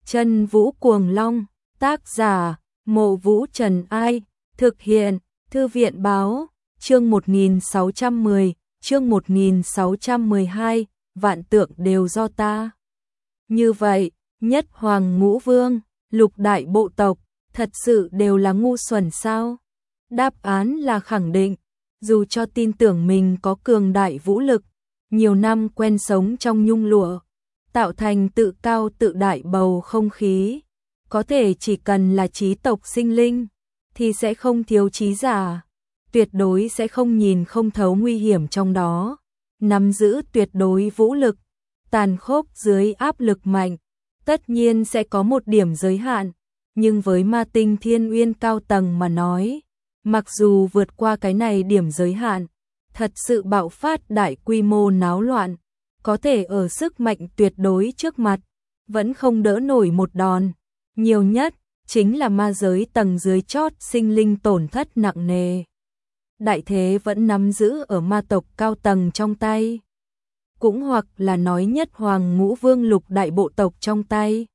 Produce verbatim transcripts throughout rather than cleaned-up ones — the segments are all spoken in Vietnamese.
Chân Vũ Cuồng Long, tác giả, Mộ Vũ Trần Ai, thực hiện, Thư viện Báo, chương một nghìn sáu trăm mười, chương một nghìn sáu trăm mười hai, vạn tượng đều do ta. Như vậy, Nhất Hoàng Ngũ Vương, lục đại bộ tộc, thật sự đều là ngu xuẩn sao? Đáp án là khẳng định, dù cho tin tưởng mình có cường đại vũ lực, nhiều năm quen sống trong nhung lụa, tạo thành tự cao tự đại bầu không khí, có thể chỉ cần là trí tộc sinh linh, thì sẽ không thiếu trí giả, tuyệt đối sẽ không nhìn không thấu nguy hiểm trong đó, nắm giữ tuyệt đối vũ lực, tàn khốc dưới áp lực mạnh, tất nhiên sẽ có một điểm giới hạn, nhưng với Ma Tinh Thiên Uyên cao tầng mà nói, mặc dù vượt qua cái này điểm giới hạn, thật sự bạo phát đại quy mô náo loạn, có thể ở sức mạnh tuyệt đối trước mặt, vẫn không đỡ nổi một đòn, nhiều nhất chính là ma giới tầng dưới chót sinh linh tổn thất nặng nề. Đại thế vẫn nắm giữ ở ma tộc cao tầng trong tay, cũng hoặc là nói Nhất Hoàng Ngũ Vương lục đại bộ tộc trong tay.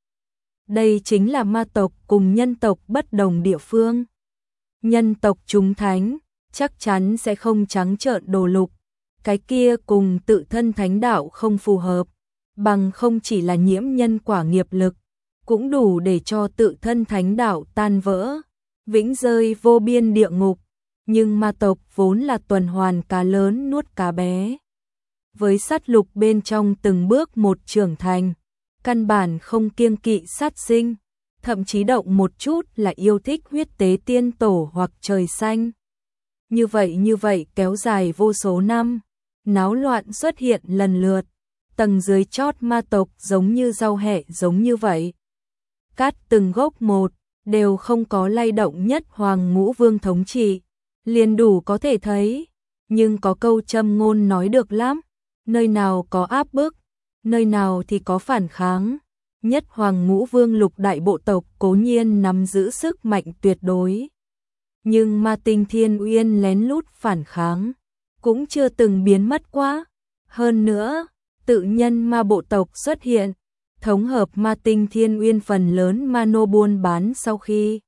Đây chính là ma tộc cùng nhân tộc bất đồng địa phương. Nhân tộc chúng thánh chắc chắn sẽ không trắng trợn đồ lục, cái kia cùng tự thân thánh đạo không phù hợp, bằng không chỉ là nhiễm nhân quả nghiệp lực, cũng đủ để cho tự thân thánh đạo tan vỡ, vĩnh rơi vô biên địa ngục. Nhưng ma tộc vốn là tuần hoàn cá lớn nuốt cá bé. Với sát lục bên trong từng bước một trưởng thành, căn bản không kiêng kỵ sát sinh, thậm chí động một chút là yêu thích huyết tế tiên tổ hoặc trời xanh. Như vậy như vậy kéo dài vô số năm, náo loạn xuất hiện lần lượt, tầng dưới chót ma tộc giống như rau hẹ giống như vậy. Cát từng gốc một, đều không có lay động Nhất Hoàng Ngũ Vương thống trị, liền đủ có thể thấy, nhưng có câu châm ngôn nói được lắm, nơi nào có áp bức, nơi nào thì có phản kháng. Nhất Hoàng Ngũ Vương lục đại bộ tộc cố nhiên nắm giữ sức mạnh tuyệt đối, nhưng Ma Tinh Thiên Uyên lén lút phản kháng, cũng chưa từng biến mất quá. Hơn nữa, tự nhân ma bộ tộc xuất hiện, thống hợp Ma Tinh Thiên Uyên phần lớn ma nô buôn bán sau khi,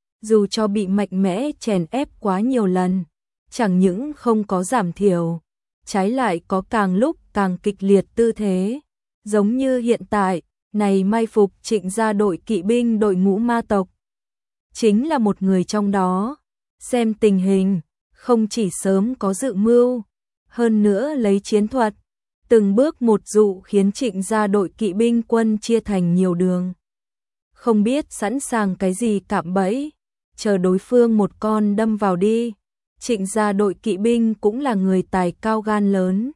dù cho bị mạnh mẽ chèn ép quá nhiều lần, chẳng những không có giảm thiểu, trái lại có càng lúc càng kịch liệt tư thế, giống như hiện tại, này mai phục Trịnh gia đội kỵ binh đội ngũ ma tộc. Chính là một người trong đó, xem tình hình, không chỉ sớm có dự mưu, hơn nữa lấy chiến thuật, từng bước một dụ khiến Trịnh gia đội kỵ binh quân chia thành nhiều đường. Không biết sẵn sàng cái gì cạm bẫy, chờ đối phương một con đâm vào đi. Trịnh gia đội kỵ binh cũng là người tài cao gan lớn.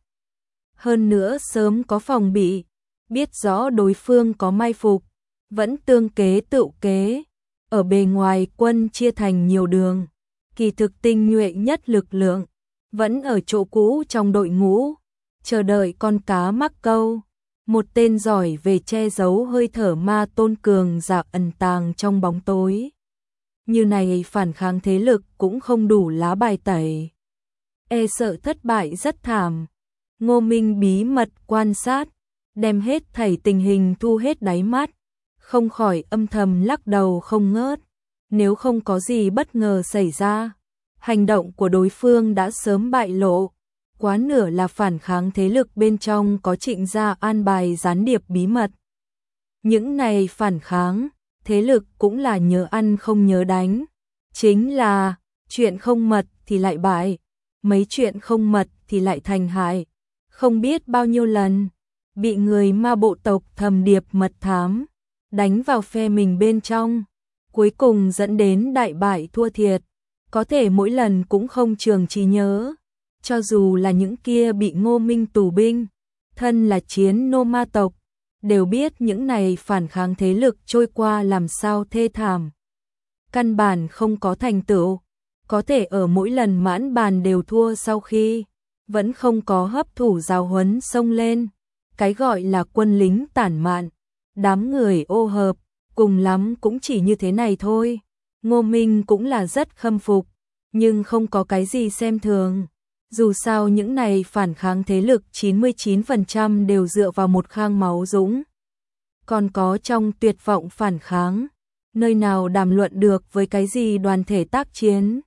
Hơn nữa sớm có phòng bị, biết rõ đối phương có mai phục, vẫn tương kế tựu kế, ở bề ngoài quân chia thành nhiều đường, kỳ thực tinh nhuệ nhất lực lượng, vẫn ở chỗ cũ trong đội ngũ, chờ đợi con cá mắc câu, một tên giỏi về che giấu hơi thở ma tôn cường giả ẩn tàng trong bóng tối. Như này phản kháng thế lực cũng không đủ lá bài tẩy, e sợ thất bại rất thảm. Ngô Minh bí mật quan sát, đem hết thảy tình hình thu hết đáy mắt, không khỏi âm thầm lắc đầu không ngớt. Nếu không có gì bất ngờ xảy ra, hành động của đối phương đã sớm bại lộ, quá nửa là phản kháng thế lực bên trong có Trịnh gia an bài gián điệp bí mật. Những này phản kháng thế lực cũng là nhớ ăn không nhớ đánh, chính là chuyện không mật thì lại bại, mấy chuyện không mật thì lại thành hại. Không biết bao nhiêu lần, bị người ma bộ tộc thầm điệp mật thám, đánh vào phe mình bên trong, cuối cùng dẫn đến đại bại thua thiệt, có thể mỗi lần cũng không trường trí nhớ, cho dù là những kia bị Ngô Minh tù binh, thân là chiến nô ma tộc, đều biết những này phản kháng thế lực trôi qua làm sao thê thảm. Căn bản không có thành tựu, có thể ở mỗi lần mãn bàn đều thua sau khi, vẫn không có hấp thụ giáo huấn xông lên, cái gọi là quân lính tản mạn, đám người ô hợp, cùng lắm cũng chỉ như thế này thôi. Ngô Minh cũng là rất khâm phục, nhưng không có cái gì xem thường. Dù sao những này phản kháng thế lực chín mươi chín phần trăm đều dựa vào một khang máu dũng. còn có trong tuyệt vọng phản kháng, nơi nào đàm luận được với cái gì đoàn thể tác chiến.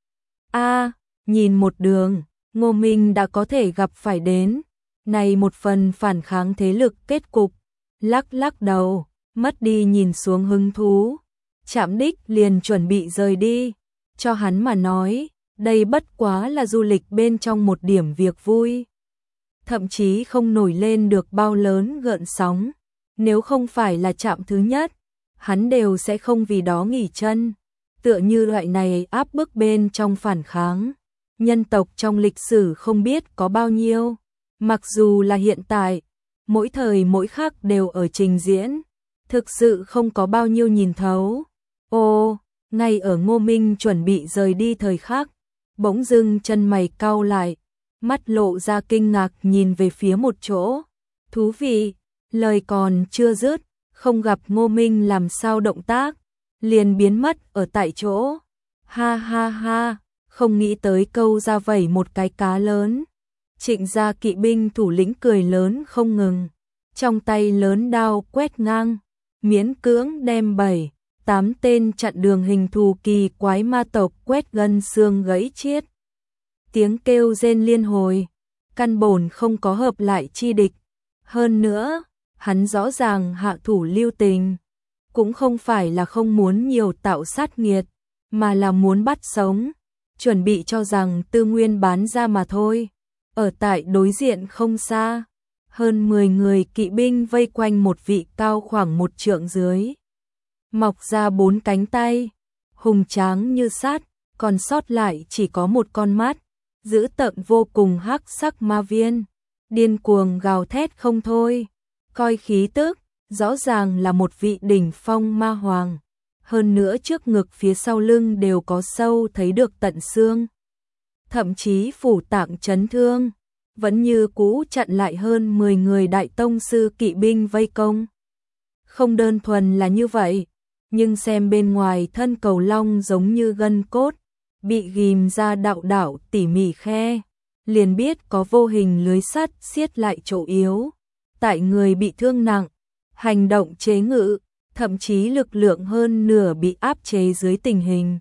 A, nhìn một đường, Ngô Minh đã có thể gặp phải đến, này một phần phản kháng thế lực kết cục, lắc lắc đầu, mất đi nhìn xuống hứng thú, chạm đích liền chuẩn bị rời đi, cho hắn mà nói, đây bất quá là du lịch bên trong một điểm việc vui. Thậm chí không nổi lên được bao lớn gợn sóng, nếu không phải là trạm thứ nhất, hắn đều sẽ không vì đó nghỉ chân, tựa như loại này áp bức bên trong phản kháng. Nhân tộc trong lịch sử không biết có bao nhiêu, mặc dù là hiện tại, mỗi thời mỗi khắc đều ở trình diễn, thực sự không có bao nhiêu nhìn thấu. Ô, ngay ở Ngô Minh chuẩn bị rời đi thời khắc, bỗng dưng chân mày cau lại, mắt lộ ra kinh ngạc nhìn về phía một chỗ. Thú vị, lời còn chưa dứt, không gặp Ngô Minh làm sao động tác, liền biến mất ở tại chỗ. Ha ha ha, không nghĩ tới câu ra vẩy một cái cá lớn. Trịnh gia kỵ binh thủ lĩnh cười lớn không ngừng, trong tay lớn đao quét ngang, miễn cưỡng đem bảy, tám tên chặn đường hình thù kỳ quái ma tộc quét gân xương gãy chiết. Tiếng kêu rên liên hồi, căn bổn không có hợp lại chi địch. Hơn nữa, hắn rõ ràng hạ thủ lưu tình, cũng không phải là không muốn nhiều tạo sát nghiệt, mà là muốn bắt sống, chuẩn bị cho rằng tư nguyên bán ra mà thôi. Ở tại đối diện không xa, hơn mười người kỵ binh vây quanh một vị cao khoảng một trượng dưới. Mọc ra bốn cánh tay, hùng tráng như sắt, còn sót lại chỉ có một con mắt, dữ tợn vô cùng hắc sắc ma viên, điên cuồng gào thét không thôi, coi khí tức, rõ ràng là một vị đỉnh phong ma hoàng, hơn nữa trước ngực phía sau lưng đều có sâu thấy được tận xương, thậm chí phủ tạng chấn thương, vẫn như cũ chặn lại hơn mười người đại tông sư kỵ binh vây công. Không đơn thuần là như vậy, nhưng xem bên ngoài thân cầu long giống như gân cốt, bị ghim ra đạo đạo tỉ mỉ khe, liền biết có vô hình lưới sắt siết lại chỗ yếu. Tại người bị thương nặng, hành động chế ngự, thậm chí lực lượng hơn nửa bị áp chế dưới tình hình.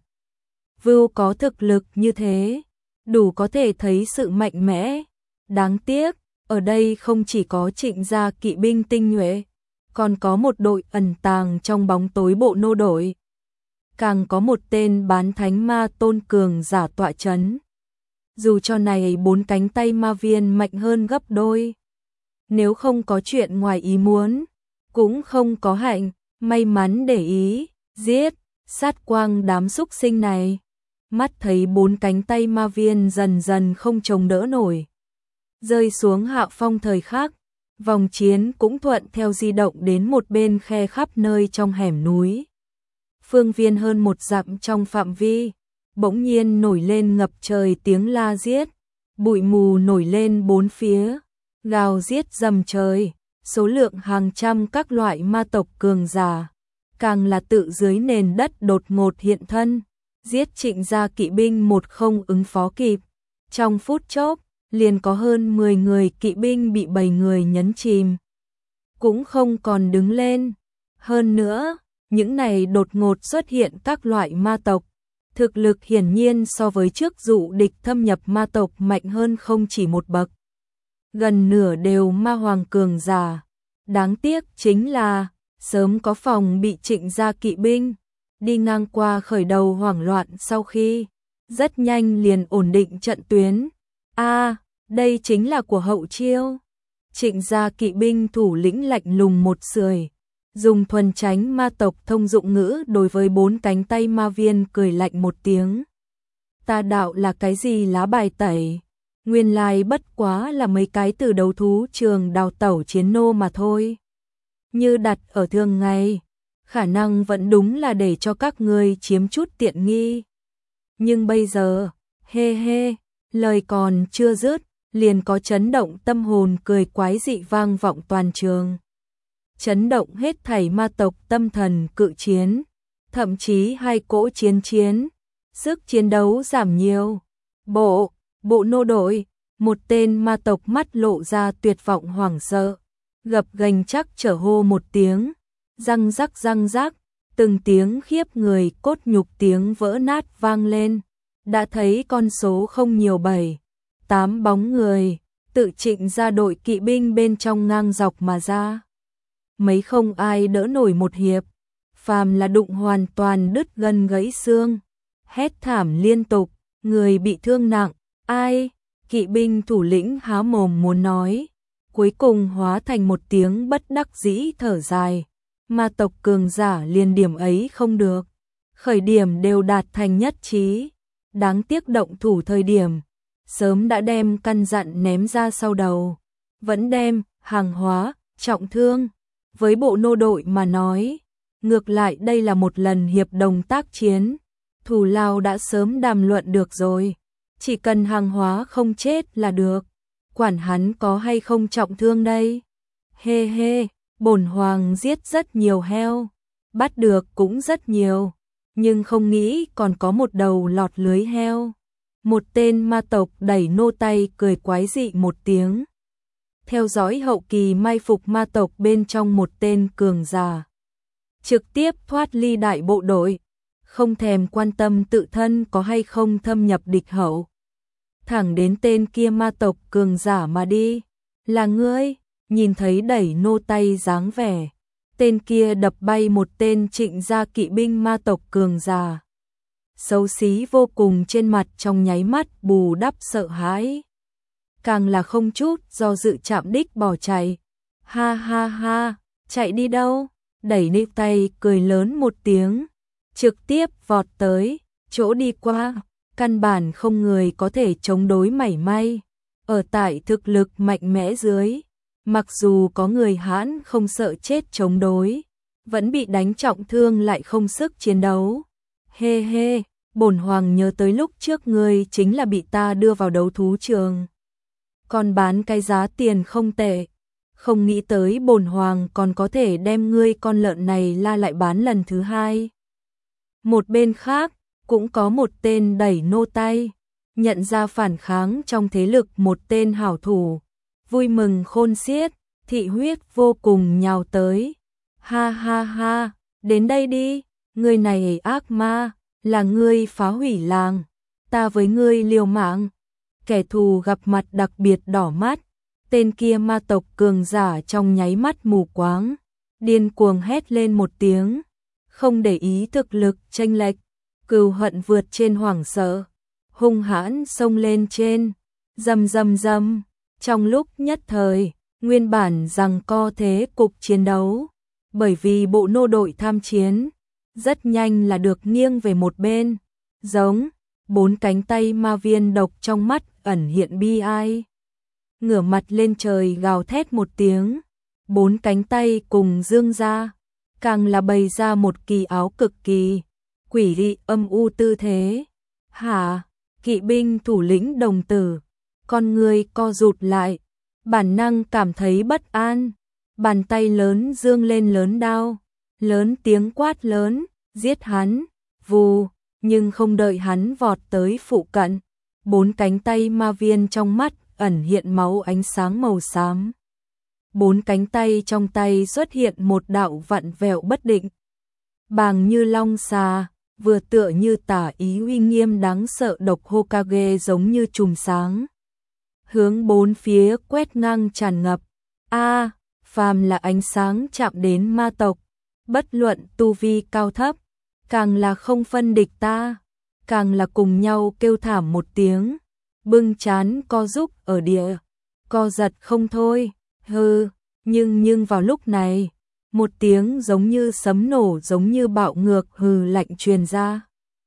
Vưu có thực lực như thế, đủ có thể thấy sự mạnh mẽ. Đáng tiếc, ở đây không chỉ có Trịnh gia kỵ binh tinh nhuệ, còn có một đội ẩn tàng trong bóng tối bộ nô đội. Càng có một tên bán thánh ma tôn cường giả tọa chấn. Dù cho này bốn cánh tay ma viên mạnh hơn gấp đôi. Nếu không có chuyện ngoài ý muốn, cũng không có hạnh, may mắn để ý, giết, sát quang đám súc sinh này. Mắt thấy bốn cánh tay ma viên dần dần không chống đỡ nổi. Rơi xuống hạ phong thời khắc, vòng chiến cũng thuận theo di động đến một bên khe khắp nơi trong hẻm núi. Phương viên hơn một dặm trong phạm vi, bỗng nhiên nổi lên ngập trời tiếng la giết, bụi mù nổi lên bốn phía, gào giết rầm trời, số lượng hàng trăm các loại ma tộc cường giả, càng là tự dưới nền đất đột ngột hiện thân, giết Trịnh gia kỵ binh một không ứng phó kịp. Trong phút chốc, liền có hơn mười người kỵ binh bị bảy người nhấn chìm, cũng không còn đứng lên. Hơn nữa, những này đột ngột xuất hiện các loại ma tộc, thực lực hiển nhiên so với trước dụ địch thâm nhập ma tộc mạnh hơn không chỉ một bậc. Gần nửa đều ma hoàng cường giả. Đáng tiếc chính là, sớm có phòng bị Trịnh gia kỵ binh, đi ngang qua khởi đầu hoảng loạn sau khi, rất nhanh liền ổn định trận tuyến. A, à, đây chính là của hậu chiêu. Trịnh gia kỵ binh thủ lĩnh lạnh lùng một sưởi, dùng thuần tránh ma tộc thông dụng ngữ đối với bốn cánh tay ma viên cười lạnh một tiếng. Ta đạo là cái gì lá bài tẩy, nguyên lai bất quá là mấy cái từ đấu thú trường đào tẩu chiến nô mà thôi. Như đặt ở thường ngày, khả năng vẫn đúng là để cho các ngươi chiếm chút tiện nghi. Nhưng bây giờ, hê hê, lời còn chưa dứt, liền có chấn động tâm hồn cười quái dị vang vọng toàn trường. Chấn động hết thảy ma tộc tâm thần cự chiến, thậm chí hai cỗ chiến chiến, sức chiến đấu giảm nhiều. Bộ, bộ nô đội, một tên ma tộc mắt lộ ra tuyệt vọng hoảng sợ, gập ghềnh chắc trở hô một tiếng, răng rắc răng rắc, từng tiếng khiếp người cốt nhục tiếng vỡ nát vang lên, đã thấy con số không nhiều bảy, tám bóng người, tự trịnh ra đội kỵ binh bên trong ngang dọc mà ra. Mấy không ai đỡ nổi một hiệp, phàm là đụng hoàn toàn đứt gân gãy xương, hét thảm liên tục, người bị thương nặng, ai, kỵ binh thủ lĩnh há mồm muốn nói, cuối cùng hóa thành một tiếng bất đắc dĩ thở dài, ma tộc cường giả liền điểm ấy không được, khởi điểm đều đạt thành nhất trí, đáng tiếc động thủ thời điểm, sớm đã đem căn dặn ném ra sau đầu, vẫn đem, hàng hóa, trọng thương, với bộ nô đội mà nói, ngược lại đây là một lần hiệp đồng tác chiến, thù lao đã sớm đàm luận được rồi, chỉ cần hàng hóa không chết là được, quản hắn có hay không trọng thương đây. Hê hê, bổn hoàng giết rất nhiều heo, bắt được cũng rất nhiều, nhưng không nghĩ còn có một đầu lọt lưới heo. Một tên ma tộc đẩy nô tay cười quái dị một tiếng. Theo dõi hậu kỳ mai phục ma tộc bên trong một tên cường giả. Trực tiếp thoát ly đại bộ đội, không thèm quan tâm tự thân có hay không thâm nhập địch hậu. Thẳng đến tên kia ma tộc cường giả mà đi. Là ngươi, nhìn thấy đẩy nô tay dáng vẻ. Tên kia đập bay một tên trịnh gia kỵ binh ma tộc cường giả. Xấu xí vô cùng trên mặt trong nháy mắt bù đắp sợ hãi. Càng là không chút do dự chạm đích bỏ chạy. Ha ha ha, chạy đi đâu? Đẩy nê tay cười lớn một tiếng. Trực tiếp vọt tới, chỗ đi qua. Căn bản không người có thể chống đối mảy may. Ở tại thực lực mạnh mẽ dưới. Mặc dù có người hãn không sợ chết chống đối. Vẫn bị đánh trọng thương lại không sức chiến đấu. Hê hê, bổn hoàng nhớ tới lúc trước ngươi chính là bị ta đưa vào đấu thú trường. Còn bán cái giá tiền không tệ. Không nghĩ tới bổn hoàng còn có thể đem ngươi con lợn này la lại bán lần thứ hai. Một bên khác, cũng có một tên đẩy nô tay. Nhận ra phản kháng trong thế lực một tên hảo thủ. Vui mừng khôn xiết, thị huyết vô cùng nhào tới. Ha ha ha, đến đây đi, ngươi này ác ma, là ngươi phá hủy làng, ta với ngươi liều mạng. Kẻ thù gặp mặt đặc biệt đỏ mắt, tên kia ma tộc cường giả trong nháy mắt mù quáng, điên cuồng hét lên một tiếng, không để ý thực lực chênh lệch, cừu hận vượt trên hoảng sợ, hung hãn xông lên trên, rầm rầm rầm, trong lúc nhất thời, nguyên bản giằng co thế cục chiến đấu, bởi vì bộ nô đội tham chiến, rất nhanh là được nghiêng về một bên, giống bốn cánh tay ma viên độc trong mắt ẩn hiện bi ai. Ngửa mặt lên trời gào thét một tiếng, bốn cánh tay cùng dương ra, càng là bày ra một kỳ áo cực kỳ, quỷ dị âm u tư thế. Hả, kỵ binh thủ lĩnh đồng tử, con người co rụt lại, bản năng cảm thấy bất an, bàn tay lớn dương lên lớn đao, lớn tiếng quát lớn, giết hắn, vù, nhưng không đợi hắn vọt tới phụ cận, bốn cánh tay ma viên trong mắt ẩn hiện máu ánh sáng màu xám. Bốn cánh tay trong tay xuất hiện một đạo vặn vẹo bất định, bàng như long xà, vừa tựa như tả ý uy nghiêm đáng sợ độc Hokage giống như chùm sáng. Hướng bốn phía quét ngang tràn ngập. A, phàm là ánh sáng chạm đến ma tộc, bất luận tu vi cao thấp, càng là không phân địch ta, càng là cùng nhau kêu thảm một tiếng, bưng chán co rúc ở địa, co giật không thôi, hừ, nhưng nhưng vào lúc này, một tiếng giống như sấm nổ giống như bạo ngược hừ lạnh truyền ra.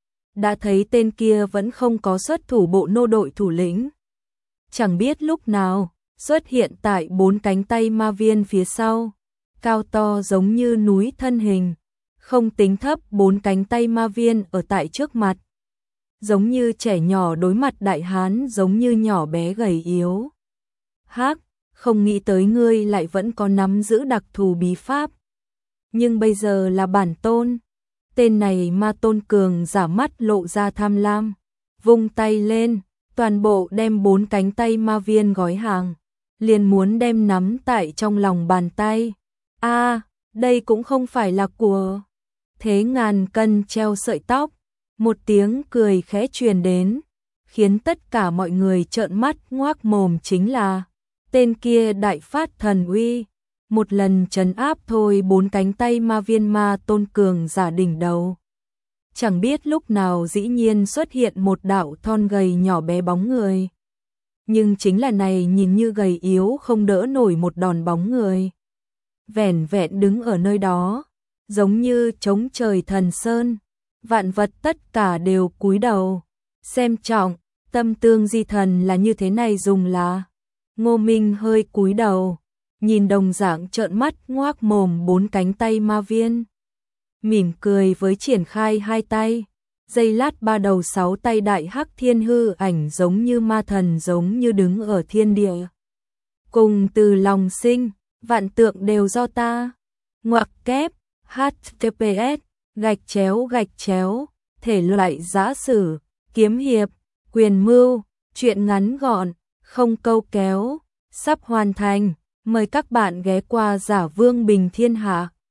Đã thấy tên kia vẫn không có xuất thủ bộ nô đội thủ lĩnh. Chẳng biết lúc nào, xuất hiện tại bốn cánh tay ma viên phía sau, cao to giống như núi thân hình, không tính thấp bốn cánh tay ma viên ở tại trước mặt. Giống như trẻ nhỏ đối mặt đại hán giống như nhỏ bé gầy yếu. Hắc, không nghĩ tới ngươi lại vẫn có nắm giữ đặc thù bí pháp. Nhưng bây giờ là bản tôn. Tên này ma tôn cường giả mắt lộ ra tham lam. Vung tay lên, toàn bộ đem bốn cánh tay ma viên gói hàng. liền muốn đem nắm tại trong lòng bàn tay. A, đây cũng không phải là của thế ngàn cân treo sợi tóc. Một tiếng cười khẽ truyền đến, khiến tất cả mọi người trợn mắt ngoác mồm, chính là tên kia đại phát thần uy, một lần trấn áp thôi bốn cánh tay ma viên ma tôn cường giả đỉnh đầu. Chẳng biết lúc nào dĩ nhiên xuất hiện một đạo thon gầy nhỏ bé bóng người. Nhưng chính là này nhìn như gầy yếu không đỡ nổi một đòn bóng người. Vẻn vẹn đứng ở nơi đó, giống như trống trời thần sơn, vạn vật tất cả đều cúi đầu, xem trọng, tâm tương di thần là như thế này dùng là. Ngô Minh hơi cúi đầu, nhìn đồng dạng trợn mắt ngoác mồm bốn cánh tay ma viên. Mỉm cười với triển khai hai tay, giây lát ba đầu sáu tay đại hắc thiên hư ảnh giống như ma thần giống như đứng ở thiên địa. Cùng từ lòng sinh, vạn tượng đều do ta. Ngoặc kép, hát tê pê ét, gạch chéo gạch chéo, thể loại giã sử, kiếm hiệp, quyền mưu, truyện ngắn gọn, không câu kéo, sắp hoàn thành. Mời các bạn ghé qua Giả Vương Bình Thiên Hạ.